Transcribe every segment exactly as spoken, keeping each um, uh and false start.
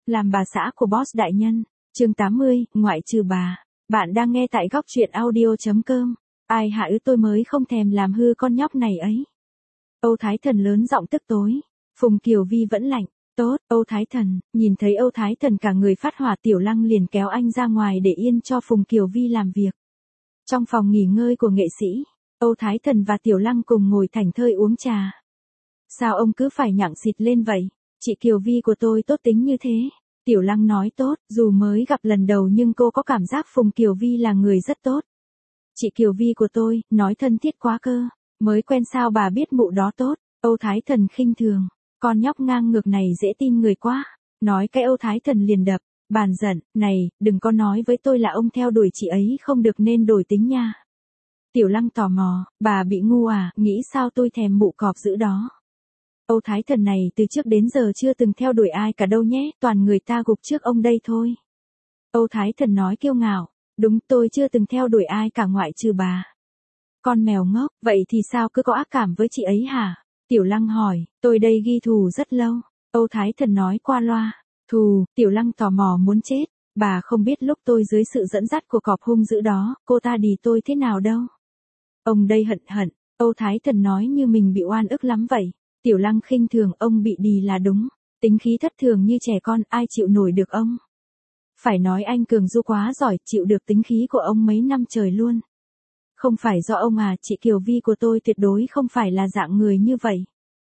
Làm bà xã của boss đại nhân, chương tám mươi, ngoại trừ bà. Bạn đang nghe tại góc truyện audio.com. Ai hạ ư tôi mới không thèm làm hư con nhóc này ấy. Âu Thái Thần lớn giọng tức tối. Phùng Kiều Vi vẫn lạnh. Tốt, Âu Thái Thần, nhìn thấy Âu Thái Thần cả người phát hỏa, Tiểu Lăng liền kéo anh ra ngoài để yên cho Phùng Kiều Vi làm việc. Trong phòng nghỉ ngơi của nghệ sĩ, Âu Thái Thần và Tiểu Lăng cùng ngồi thảnh thơi uống trà. Sao ông cứ phải nhặng xịt lên vậy? Chị Kiều Vi của tôi tốt tính như thế. Tiểu Lăng nói tốt, dù mới gặp lần đầu nhưng cô có cảm giác Phùng Kiều Vi là người rất tốt. Chị Kiều Vi của tôi, nói thân thiết quá cơ. Mới quen sao bà biết mụ đó tốt. Âu Thái Thần khinh thường. Con nhóc ngang ngược này dễ tin người quá. Nói cái Âu Thái Thần liền đập. Bàn giận, này, đừng có nói với tôi là ông theo đuổi chị ấy không được nên đổi tính nha. Tiểu Lăng tò mò, bà bị ngu à, nghĩ sao tôi thèm mụ cọp dữ đó. Âu Thái Thần này từ trước đến giờ chưa từng theo đuổi ai cả đâu nhé, toàn người ta gục trước ông đây thôi. Âu Thái Thần nói kiêu ngạo, đúng tôi chưa từng theo đuổi ai cả ngoại trừ bà. Con mèo ngốc, vậy thì sao cứ có ác cảm với chị ấy hả? Tiểu Lăng hỏi, tôi đây ghi thù rất lâu. Âu Thái Thần nói qua loa, thù, Tiểu Lăng tò mò muốn chết. Bà không biết lúc tôi dưới sự dẫn dắt của cọp hung dữ đó, cô ta đì tôi thế nào đâu. Ông đây hận hận, Âu Thái Thần nói như mình bị oan ức lắm vậy. Tiểu Lăng khinh thường, ông bị đì là đúng. Tính khí thất thường như trẻ con, ai chịu nổi được ông. Phải nói anh Cường Du quá giỏi, chịu được tính khí của ông mấy năm trời luôn. Không phải do ông à, chị Kiều Vi của tôi tuyệt đối không phải là dạng người như vậy.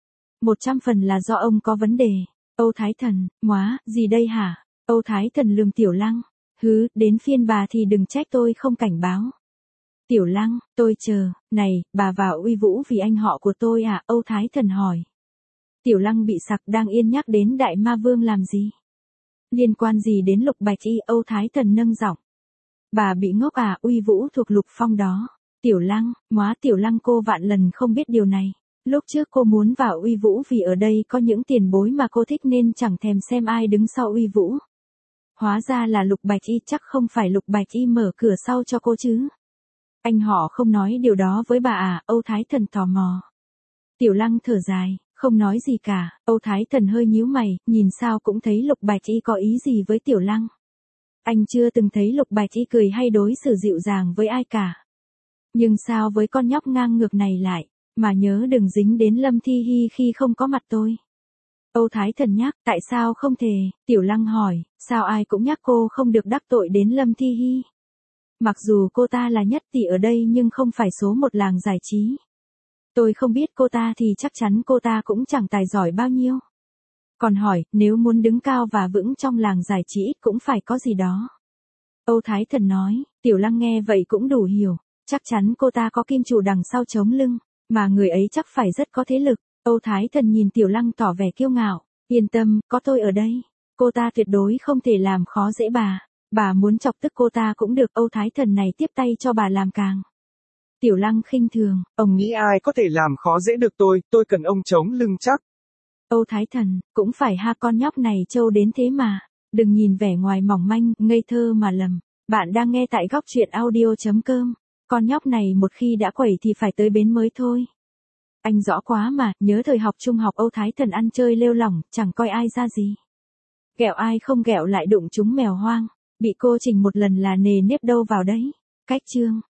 Một trăm phần là do ông có vấn đề. Âu Thái Thần, móa, gì đây hả? Âu Thái Thần lườm Tiểu Lăng. Hứ, đến phiên bà thì đừng trách tôi không cảnh báo. Tiểu Lăng, tôi chờ, này, bà vào uy vũ vì anh họ của tôi à? Âu Thái Thần hỏi. Tiểu Lăng bị sặc, đang yên nhắc đến Đại Ma Vương làm gì? Liên quan gì đến Lục Bạch Y? Âu Thái Thần nâng giọng. Bà bị ngốc à? Uy vũ thuộc Lục Phong đó. Tiểu Lăng, móa Tiểu Lăng cô vạn lần không biết điều này. Lúc trước cô muốn vào uy vũ vì ở đây có những tiền bối mà cô thích nên chẳng thèm xem ai đứng sau uy vũ. Hóa ra là Lục Bạch Y, chắc không phải Lục Bạch Y mở cửa sau cho cô chứ. Anh họ không nói điều đó với bà à? Âu Thái Thần tò mò. Tiểu Lăng thở dài, không nói gì cả. Âu Thái Thần hơi nhíu mày, nhìn sao cũng thấy Lục Bạch Y có ý gì với Tiểu Lăng. Anh chưa từng thấy Lục Bạch Y cười hay đối xử dịu dàng với ai cả. Nhưng sao với con nhóc ngang ngược này lại, mà nhớ đừng dính đến Lâm Thi Hi khi không có mặt tôi. Âu Thái Thần nhắc, tại sao không thể? Tiểu Lăng hỏi, sao ai cũng nhắc cô không được đắc tội đến Lâm Thi Hi. Mặc dù cô ta là nhất tỷ ở đây nhưng không phải số một làng giải trí. Tôi không biết cô ta thì chắc chắn cô ta cũng chẳng tài giỏi bao nhiêu. Còn hỏi, nếu muốn đứng cao và vững trong làng giải trí cũng phải có gì đó. Âu Thái Thần nói, Tiểu Lăng nghe vậy cũng đủ hiểu. Chắc chắn cô ta có kim chủ đằng sau chống lưng, mà người ấy chắc phải rất có thế lực. Âu Thái Thần nhìn Tiểu Lăng tỏ vẻ kiêu ngạo, yên tâm, có tôi ở đây. Cô ta tuyệt đối không thể làm khó dễ bà. Bà muốn chọc tức cô ta cũng được. Âu Thái Thần này tiếp tay cho bà làm càng. Tiểu Lăng khinh thường, ông nghĩ ai có thể làm khó dễ được tôi, tôi cần ông chống lưng chắc. Âu Thái Thần, cũng phải ha, con nhóc này trâu đến thế mà. Đừng nhìn vẻ ngoài mỏng manh, ngây thơ mà lầm. Bạn đang nghe tại góc truyện audio.com. Con nhóc này một khi đã quẩy thì phải tới bến mới thôi. Anh rõ quá mà, nhớ thời học trung học Âu Thái Thần ăn chơi lêu lỏng, chẳng coi ai ra gì. Ghẹo ai không ghẹo lại đụng chúng mèo hoang. Bị cô chỉnh một lần là nề nếp đâu vào đấy. Cách chương.